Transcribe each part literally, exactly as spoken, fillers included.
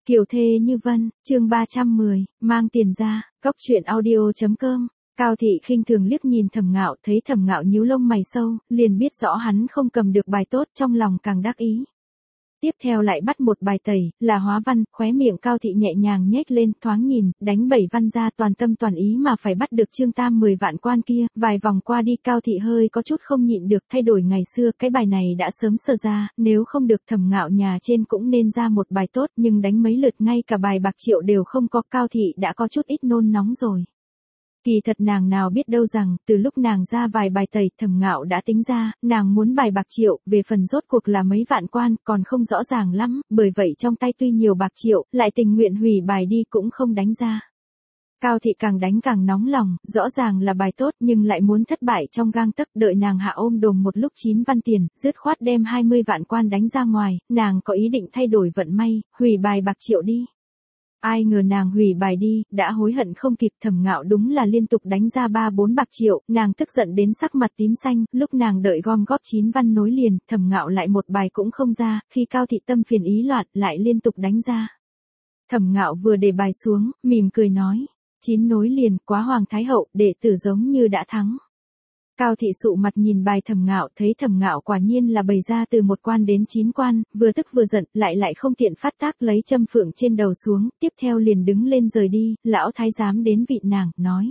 Kiều thê như vân, chương ba trăm mười, mang tiền ra, cóc truyện audio.com. Cao Thị khinh thường liếc nhìn Thẩm Ngạo, thấy Thẩm Ngạo nhíu lông mày sâu, liền biết rõ hắn không cầm được bài tốt, trong lòng càng đắc ý. Tiếp theo lại bắt một bài tẩy, là hóa văn, khóe miệng Cao Thị nhẹ nhàng nhếch lên, thoáng nhìn, đánh bảy văn ra, toàn tâm toàn ý mà phải bắt được Trương Tam mười vạn quan kia, vài vòng qua đi Cao Thị hơi có chút không nhịn được, thay đổi ngày xưa, cái bài này đã sớm sờ ra, nếu không được Thẩm Ngạo nhà trên cũng nên ra một bài tốt, nhưng đánh mấy lượt ngay cả bài bạc triệu đều không có, Cao Thị đã có chút ít nôn nóng rồi. Kỳ thật nàng nào biết đâu rằng, từ lúc nàng ra vài bài tẩy, Thẩm Ngạo đã tính ra, nàng muốn bài bạc triệu, về phần rốt cuộc là mấy vạn quan, còn không rõ ràng lắm, bởi vậy trong tay tuy nhiều bạc triệu, lại tình nguyện hủy bài đi cũng không đánh ra. Cao Thị càng đánh càng nóng lòng, rõ ràng là bài tốt nhưng lại muốn thất bại trong gang tấc, đợi nàng hạ ôm đồm một lúc chín văn tiền, dứt khoát đem hai mươi vạn quan đánh ra ngoài, nàng có ý định thay đổi vận may, hủy bài bạc triệu đi. Ai ngờ nàng hủy bài đi, đã hối hận không kịp. Thẩm Ngạo đúng là liên tục đánh ra ba bốn bạc triệu, nàng tức giận đến sắc mặt tím xanh, lúc nàng đợi gom góp chín văn nối liền, Thẩm Ngạo lại một bài cũng không ra, khi Cao Thị tâm phiền ý loạn, lại liên tục đánh ra. Thẩm Ngạo vừa để bài xuống, mỉm cười nói, chín nối liền, quá Hoàng Thái Hậu, đệ tử giống như đã thắng. Cao Thị sụ mặt nhìn bài Thẩm Ngạo, thấy Thẩm Ngạo quả nhiên là bày ra từ một quan đến chín quan, vừa tức vừa giận, lại lại không tiện phát tác lấy châm phượng trên đầu xuống, tiếp theo liền đứng lên rời đi, lão thái giám đến vị nàng, nói.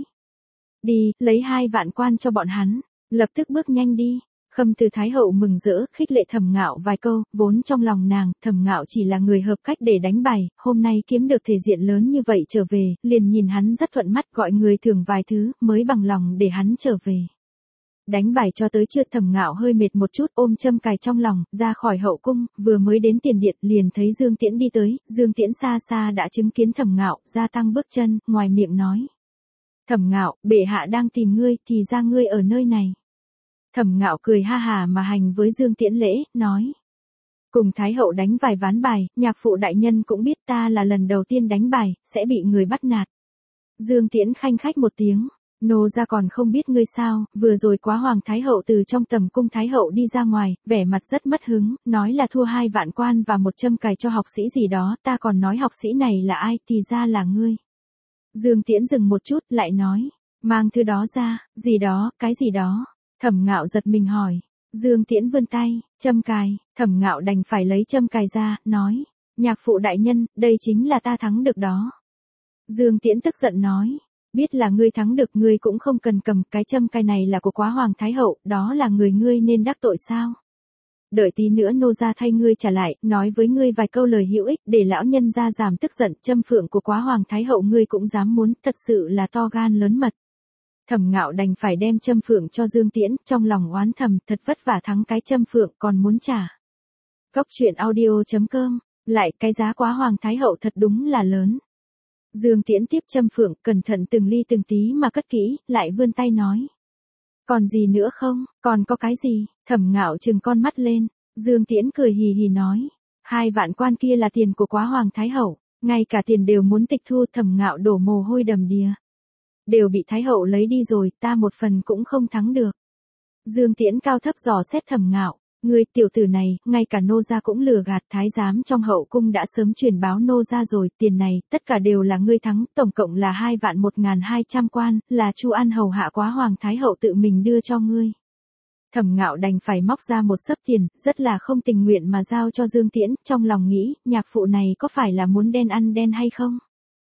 Đi, lấy hai vạn quan cho bọn hắn, lập tức bước nhanh đi. Khâm Từ Thái Hậu mừng rỡ, khích lệ Thẩm Ngạo vài câu, vốn trong lòng nàng, Thẩm Ngạo chỉ là người hợp cách để đánh bài, hôm nay kiếm được thể diện lớn như vậy trở về, liền nhìn hắn rất thuận mắt, gọi người thưởng vài thứ, mới bằng lòng để hắn trở về. Đánh bài cho tới trưa, Thẩm Ngạo hơi mệt một chút, ôm châm cài trong lòng, ra khỏi hậu cung, vừa mới đến tiền điện, liền thấy Dương Tiễn đi tới, Dương Tiễn xa xa đã chứng kiến Thẩm Ngạo, gia tăng bước chân, ngoài miệng nói. Thẩm Ngạo, bệ hạ đang tìm ngươi, thì ra ngươi ở nơi này. Thẩm Ngạo cười ha hà mà hành với Dương Tiễn lễ, nói. Cùng Thái Hậu đánh vài ván bài, nhạc phụ đại nhân cũng biết ta là lần đầu tiên đánh bài, sẽ bị người bắt nạt. Dương Tiễn khanh khách một tiếng. Nô gia còn không biết ngươi sao, vừa rồi quá Hoàng Thái Hậu từ trong tầm cung Thái Hậu đi ra ngoài, vẻ mặt rất mất hứng, nói là thua hai vạn quan và một châm cài cho học sĩ gì đó, ta còn nói học sĩ này là ai, thì ra là ngươi. Dương Tiễn dừng một chút, lại nói, mang thứ đó ra, gì đó, cái gì đó. Thẩm Ngạo giật mình hỏi, Dương Tiễn vươn tay, châm cài, Thẩm Ngạo đành phải lấy châm cài ra, nói, nhạc phụ đại nhân, đây chính là ta thắng được đó. Dương Tiễn tức giận nói. Biết là ngươi thắng được, ngươi cũng không cần cầm, cái châm cài này là của quá Hoàng Thái Hậu, đó là người ngươi nên đắc tội sao? Đợi tí nữa nô gia thay ngươi trả lại, nói với ngươi vài câu lời hữu ích, để lão nhân gia giảm tức giận, châm phượng của quá Hoàng Thái Hậu ngươi cũng dám muốn, thật sự là to gan lớn mật. Thẩm Ngạo đành phải đem châm phượng cho Dương Tiễn, trong lòng oán thầm, thật vất vả thắng cái châm phượng còn muốn trả. Cóc truyện audio.com, lại cái giá quá Hoàng Thái Hậu thật đúng là lớn. Dương Tiễn tiếp châm phượng, cẩn thận từng ly từng tí mà cất kỹ, lại vươn tay nói. Còn gì nữa không, còn có cái gì? Thẩm Ngạo trừng con mắt lên, Dương Tiễn cười hì hì nói. Hai vạn quan kia là tiền của quá Hoàng Thái Hậu, ngay cả tiền đều muốn tịch thu. Thẩm Ngạo đổ mồ hôi đầm đìa. Đều bị Thái Hậu lấy đi rồi, ta một phần cũng không thắng được. Dương Tiễn cao thấp dò xét Thẩm Ngạo. Ngươi tiểu tử này, ngay cả nô gia cũng lừa gạt, thái giám trong hậu cung đã sớm truyền báo nô gia rồi, tiền này, tất cả đều là ngươi thắng, tổng cộng là hai vạn một ngàn hai trăm quan, là Chu An hầu hạ quá Hoàng Thái Hậu tự mình đưa cho ngươi. Thẩm Ngạo đành phải móc ra một xấp tiền, rất là không tình nguyện mà giao cho Dương Tiễn, trong lòng nghĩ, nhạc phụ này có phải là muốn đen ăn đen hay không?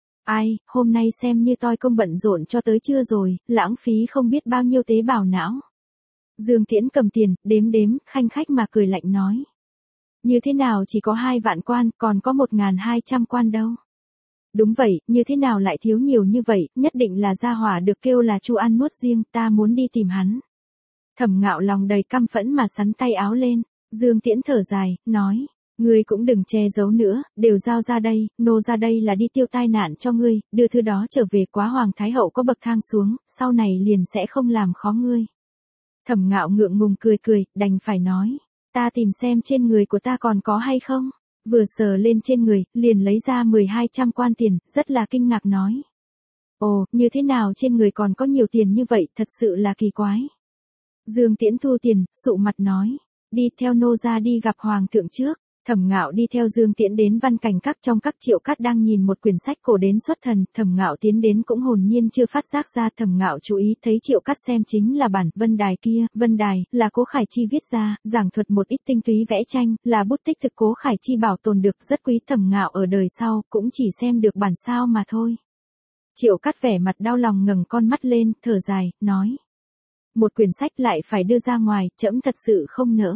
Ai, hôm nay xem như toi công bận rộn cho tới trưa rồi, lãng phí không biết bao nhiêu tế bào não. Dương Tiễn cầm tiền, đếm đếm, khanh khách mà cười lạnh nói. Như thế nào chỉ có hai vạn quan, còn có một ngàn hai trăm quan đâu. Đúng vậy, như thế nào lại thiếu nhiều như vậy, nhất định là gia hỏa được kêu là Chu An nuốt riêng, ta muốn đi tìm hắn. Thẩm Ngạo lòng đầy căm phẫn mà sắn tay áo lên, Dương Tiễn thở dài, nói. Ngươi cũng đừng che giấu nữa, đều giao ra đây, nô ra đây là đi tiêu tai nạn cho ngươi, đưa thứ đó trở về quá Hoàng Thái Hậu có bậc thang xuống, sau này liền sẽ không làm khó ngươi. Thẩm Ngạo ngượng ngùng cười cười, đành phải nói, ta tìm xem trên người của ta còn có hay không, vừa sờ lên trên người, liền lấy ra mười hai trăm quan tiền, rất là kinh ngạc nói. Ồ, như thế nào trên người còn có nhiều tiền như vậy, thật sự là kỳ quái. Dương Tiễn thu tiền, sụ mặt nói, đi theo nô gia đi gặp Hoàng thượng trước. Thẩm Ngạo đi theo Dương Tiễn đến văn cảnh các, trong các Triệu Cát đang nhìn một quyển sách cổ đến xuất thần, Thẩm Ngạo tiến đến cũng hồn nhiên chưa phát giác ra. Thẩm Ngạo chú ý thấy Triệu Cát xem chính là bản Vân Đài kia, Vân Đài là Cố Khải Chi viết ra, giảng thuật một ít tinh túy vẽ tranh, là bút tích thực Cố Khải Chi bảo tồn được rất quý. Thẩm Ngạo ở đời sau cũng chỉ xem được bản sao mà thôi. Triệu Cát vẻ mặt đau lòng ngẩng con mắt lên, thở dài, nói: một quyển sách lại phải đưa ra ngoài, trẫm thật sự không nỡ.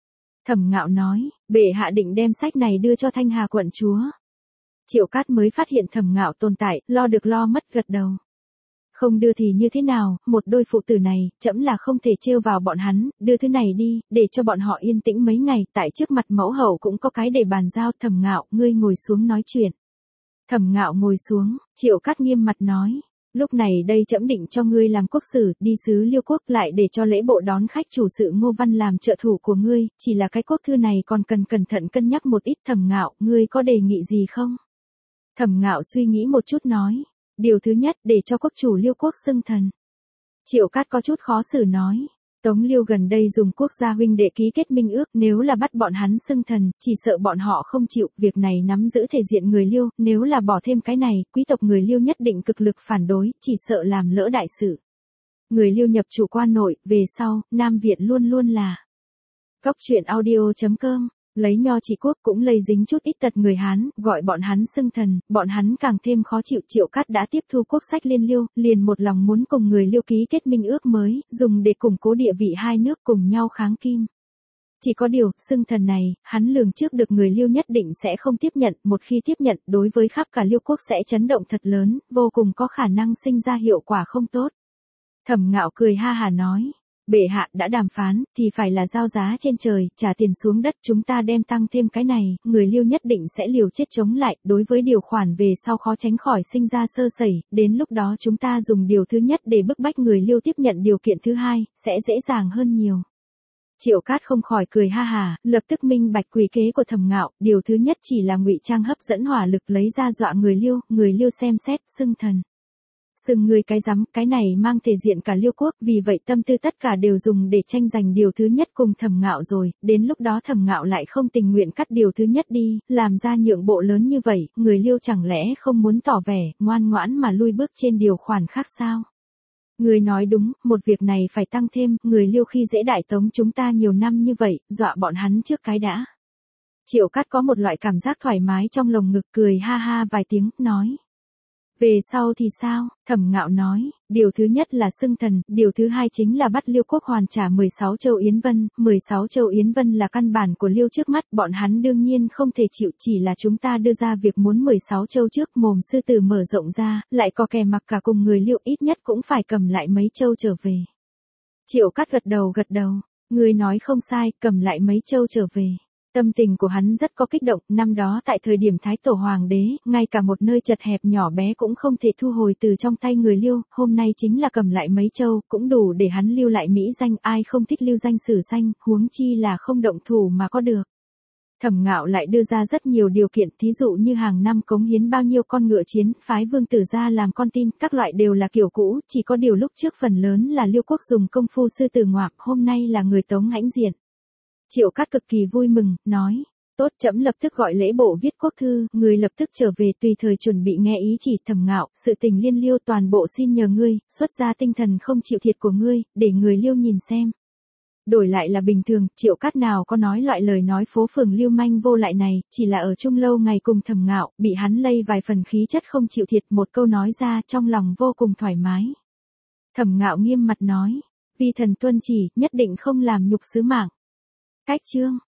Thẩm Ngạo nói: bệ hạ định đem sách này đưa cho Thanh Hà quận chúa. Triệu Cát mới phát hiện Thẩm Ngạo tồn tại, lo được lo mất gật đầu. Không đưa thì như thế nào, một đôi phụ tử này, trẫm là không thể trêu vào bọn hắn, đưa thứ này đi, để cho bọn họ yên tĩnh mấy ngày, tại trước mặt mẫu hậu cũng có cái để bàn giao. Thẩm Ngạo, ngươi ngồi xuống nói chuyện. Thẩm Ngạo ngồi xuống, Triệu Cát nghiêm mặt nói: lúc này đây trẫm định cho ngươi làm quốc sử, đi sứ Liêu quốc, lại để cho lễ bộ đón khách chủ sự Ngô Văn làm trợ thủ của ngươi, chỉ là cái quốc thư này còn cần cẩn thận cân nhắc một ít. Thẩm Ngạo, ngươi có đề nghị gì không? Thẩm Ngạo suy nghĩ một chút nói: điều thứ nhất, để cho quốc chủ Liêu quốc xưng thần. Triệu Cát có chút khó xử nói: Tống Liêu gần đây dùng quốc gia huynh đệ ký kết minh ước, nếu là bắt bọn hắn xưng thần, chỉ sợ bọn họ không chịu, việc này nắm giữ thể diện người Liêu, nếu là bỏ thêm cái này, quý tộc người Liêu nhất định cực lực phản đối, chỉ sợ làm lỡ đại sự. Người Liêu nhập chủ quan nội, về sau, Nam Việt luôn luôn là. Cóc truyện audio chấm com lấy nho trị quốc cũng lây dính chút ít tật người Hán, gọi bọn hắn xưng thần, bọn hắn càng thêm khó chịu. Triệu Cát đã tiếp thu quốc sách liên Liêu, liền một lòng muốn cùng người Liêu ký kết minh ước mới, dùng để củng cố địa vị hai nước cùng nhau kháng Kim. Chỉ có điều, xưng thần này, hắn lường trước được người Liêu nhất định sẽ không tiếp nhận, một khi tiếp nhận, đối với khắp cả Liêu quốc sẽ chấn động thật lớn, vô cùng có khả năng sinh ra hiệu quả không tốt. Thẩm Ngạo cười ha hà nói: bệ hạ đã đàm phán, thì phải là giao giá trên trời, trả tiền xuống đất, chúng ta đem tăng thêm cái này, người Liêu nhất định sẽ liều chết chống lại, đối với điều khoản về sau khó tránh khỏi sinh ra sơ sẩy, đến lúc đó chúng ta dùng điều thứ nhất để bức bách người Liêu tiếp nhận điều kiện thứ hai, sẽ dễ dàng hơn nhiều. Triệu Cát không khỏi cười ha hà, lập tức minh bạch quỷ kế của Thẩm Ngạo, điều thứ nhất chỉ là ngụy trang hấp dẫn hỏa lực lấy ra dọa người Liêu, người Liêu xem xét, xưng thần. Sừng người cái rắm, cái này mang thể diện cả Liêu quốc, vì vậy tâm tư tất cả đều dùng để tranh giành điều thứ nhất cùng Thẩm Ngạo rồi, đến lúc đó Thẩm Ngạo lại không tình nguyện cắt điều thứ nhất đi, làm ra nhượng bộ lớn như vậy, người Liêu chẳng lẽ không muốn tỏ vẻ, ngoan ngoãn mà lui bước trên điều khoản khác sao? Người nói đúng, một việc này phải tăng thêm, người Liêu khi dễ đại Tống chúng ta nhiều năm như vậy, dọa bọn hắn trước cái đã. Triệu Cát có một loại cảm giác thoải mái trong lồng ngực, cười ha ha vài tiếng, nói: về sau thì sao? Thẩm Ngạo nói: điều thứ nhất là xưng thần, điều thứ hai chính là bắt Liêu quốc hoàn trả mười sáu châu Yến Vân, mười sáu châu Yến Vân là căn bản của Liêu trước mắt, bọn hắn đương nhiên không thể chịu, chỉ là chúng ta đưa ra việc muốn mười sáu châu trước, mồm sư tử mở rộng ra, lại có kè mặc cả cùng người Liêu, ít nhất cũng phải cầm lại mấy châu trở về. Triệu Cát gật đầu gật đầu, người nói không sai, cầm lại mấy châu trở về. Tâm tình của hắn rất có kích động, năm đó tại thời điểm Thái Tổ Hoàng đế, ngay cả một nơi chật hẹp nhỏ bé cũng không thể thu hồi từ trong tay người Liêu, hôm nay chính là cầm lại mấy châu, cũng đủ để hắn lưu lại mỹ danh, ai không thích lưu danh sử danh, huống chi là không động thủ mà có được. Thẩm Ngạo lại đưa ra rất nhiều điều kiện, thí dụ như hàng năm cống hiến bao nhiêu con ngựa chiến, phái vương tử ra làm con tin, các loại đều là kiểu cũ, chỉ có điều lúc trước phần lớn là Liêu quốc dùng công phu sư tử ngoạm, hôm nay là người Tống hãnh diện. Triệu Cát cực kỳ vui mừng, nói: tốt, trẫm lập tức gọi lễ bộ viết quốc thư, người lập tức trở về tùy thời chuẩn bị nghe ý chỉ. Thẩm Ngạo, sự tình liên Liêu toàn bộ xin nhờ ngươi, xuất ra tinh thần không chịu thiệt của ngươi, để người Liêu nhìn xem. Đổi lại là bình thường, Triệu Cát nào có nói loại lời nói phố phường lưu manh vô lại này, chỉ là ở chung lâu ngày cùng Thẩm Ngạo, bị hắn lây vài phần khí chất không chịu thiệt, một câu nói ra trong lòng vô cùng thoải mái. Thẩm Ngạo nghiêm mặt nói: vi thần tuân chỉ, nhất định không làm nhục sứ mạng. Cách chương